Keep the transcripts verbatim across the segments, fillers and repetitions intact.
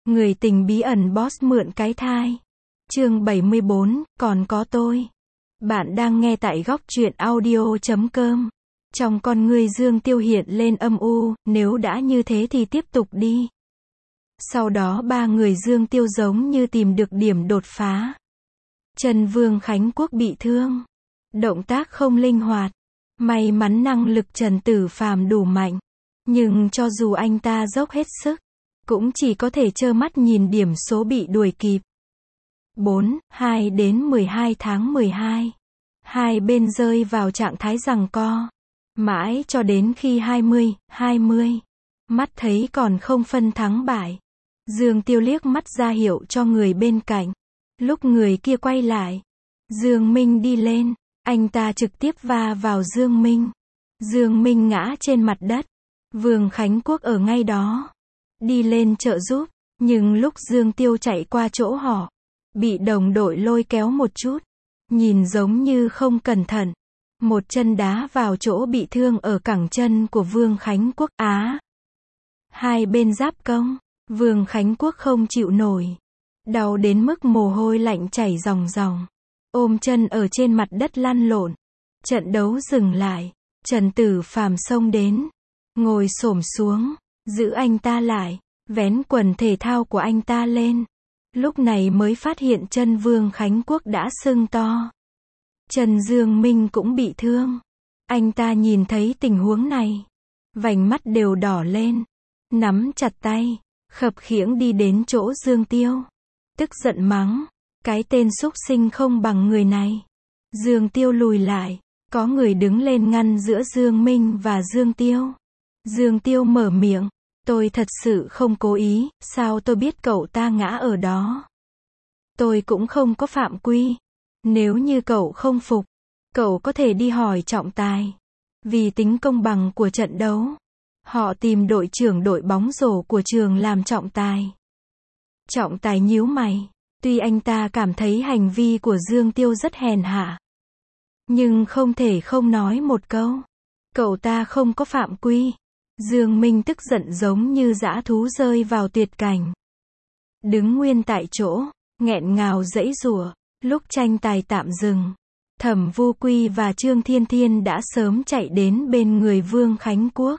Người tình bí ẩn boss mượn cái thai. Chương bảy mươi bốn, còn có tôi. Bạn đang nghe tại góc truyện audio chấm com. Trong con ngươi Dương Tiêu hiện lên âm u, nếu đã như thế thì tiếp tục đi. Sau đó ba người Dương Tiêu giống như tìm được điểm đột phá. Trần Vương Khánh Quốc bị thương. Động tác không linh hoạt. May mắn năng lực Trần Tử Phàm đủ mạnh. Nhưng cho dù anh ta dốc hết sức, cũng chỉ có thể trơ mắt nhìn điểm số bị đuổi kịp. bốn, hai đến mười hai tháng mười hai. Hai bên rơi vào trạng thái giằng co. Mãi cho đến khi hai mươi, hai mươi. Mắt thấy còn không phân thắng bại. Dương Tiêu liếc mắt ra hiệu cho người bên cạnh. Lúc người kia quay lại, Dương Minh đi lên. Anh ta trực tiếp va vào Dương Minh. Dương Minh ngã trên mặt đất. Vương Khánh Quốc ở ngay đó. Đi lên trợ giúp. Nhưng lúc Dương Tiêu chạy qua chỗ họ, bị đồng đội lôi kéo một chút. Nhìn giống như không cẩn thận. Một chân đá vào chỗ bị thương ở cẳng chân của Vương Khánh Quốc. Á! Hai bên giáp công. Vương Khánh Quốc không chịu nổi. Đau đến mức mồ hôi lạnh chảy ròng ròng. Ôm chân ở trên mặt đất lăn lộn. Trận đấu dừng lại. Trần Tử Phàm xông đến. Ngồi xổm xuống. Giữ anh ta lại. Vén quần thể thao của anh ta lên. Lúc này mới phát hiện chân Vương Khánh Quốc đã sưng to. Trần Dương Minh cũng bị thương. Anh ta nhìn thấy tình huống này. Vành mắt đều đỏ lên. Nắm chặt tay. Khập khiễng đi đến chỗ Dương Tiêu. Tức giận mắng. Cái tên súc sinh không bằng người này. Dương Tiêu lùi lại. Có người đứng lên ngăn giữa Dương Minh và Dương Tiêu. Dương Tiêu mở miệng. Tôi thật sự không cố ý, sao tôi biết cậu ta ngã ở đó. Tôi cũng không có phạm quy. Nếu như cậu không phục, cậu có thể đi hỏi trọng tài. Vì tính công bằng của trận đấu, họ tìm đội trưởng đội bóng rổ của trường làm trọng tài. Trọng tài nhíu mày. Tuy anh ta cảm thấy hành vi của Dương Tiêu rất hèn hạ, nhưng không thể không nói một câu. Cậu ta không có phạm quy. Dương Minh tức giận giống như dã thú rơi vào tuyệt cảnh. Đứng nguyên tại chỗ, nghẹn ngào giãy giụa. Lúc tranh tài tạm dừng, Thẩm Vu Quy và Trương Thiên Thiên đã sớm chạy đến bên người Vương Khánh Quốc.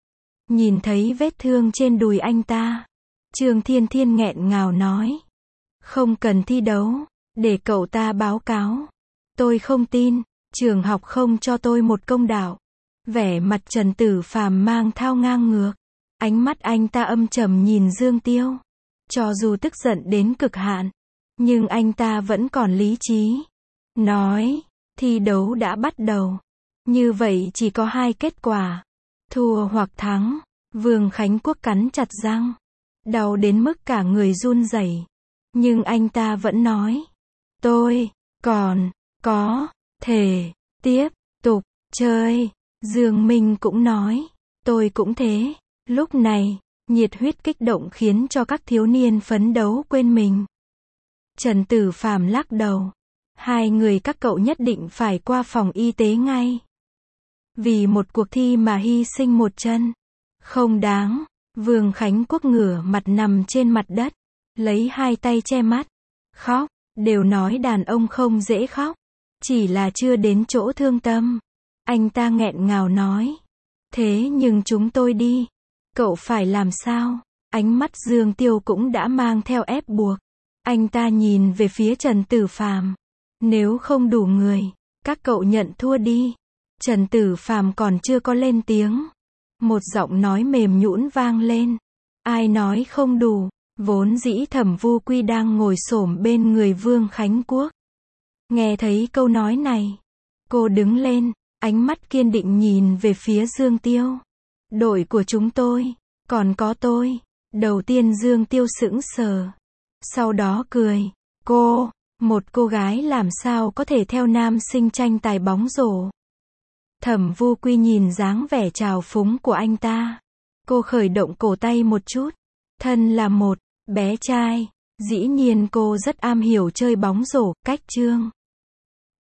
Nhìn thấy vết thương trên đùi anh ta, Trương Thiên Thiên nghẹn ngào nói. Không cần thi đấu, để cậu ta báo cáo. Tôi không tin, trường học không cho tôi một công đạo. Vẻ mặt Trần Tử Phàm mang thao ngang ngược. Ánh mắt anh ta âm trầm nhìn Dương Tiêu. Cho dù tức giận đến cực hạn, nhưng anh ta vẫn còn lý trí. Nói, thi đấu đã bắt đầu. Như vậy chỉ có hai kết quả. Thua hoặc thắng. Vương Khánh Quốc cắn chặt răng. Đau đến mức cả người run rẩy. Nhưng anh ta vẫn nói. Tôi, còn, có, thể, tiếp, tục, chơi. Dương Minh cũng nói. Tôi cũng thế. Lúc này, nhiệt huyết kích động khiến cho các thiếu niên phấn đấu quên mình. Trần Tử Phàm lắc đầu. Hai người các cậu nhất định phải qua phòng y tế ngay. Vì một cuộc thi mà hy sinh một chân. Không đáng. Vương Khánh Quốc ngửa mặt nằm trên mặt đất. Lấy hai tay che mắt. Khóc. Đều nói đàn ông không dễ khóc. Chỉ là chưa đến chỗ thương tâm. Anh ta nghẹn ngào nói. Thế nhưng chúng tôi đi. Cậu phải làm sao? Ánh mắt Dương Tiêu cũng đã mang theo ép buộc. Anh ta nhìn về phía Trần Tử Phàm. Nếu không đủ người, các cậu nhận thua đi. Trần Tử Phàm còn chưa có lên tiếng. Một giọng nói mềm nhũn vang lên. Ai nói không đủ? Vốn dĩ Thẩm Vu Quy đang ngồi xổm bên người Vương Khánh Quốc. Nghe thấy câu nói này, cô đứng lên, ánh mắt kiên định nhìn về phía Dương Tiêu. Đội của chúng tôi, còn có tôi. Đầu tiên Dương Tiêu sững sờ. Sau đó cười. Cô, một cô gái làm sao có thể theo nam sinh tranh tài bóng rổ. Thẩm Vu Quy nhìn dáng vẻ trào phúng của anh ta. Cô khởi động cổ tay một chút. Thân là một bé trai, dĩ nhiên cô rất am hiểu chơi bóng rổ, cách Trương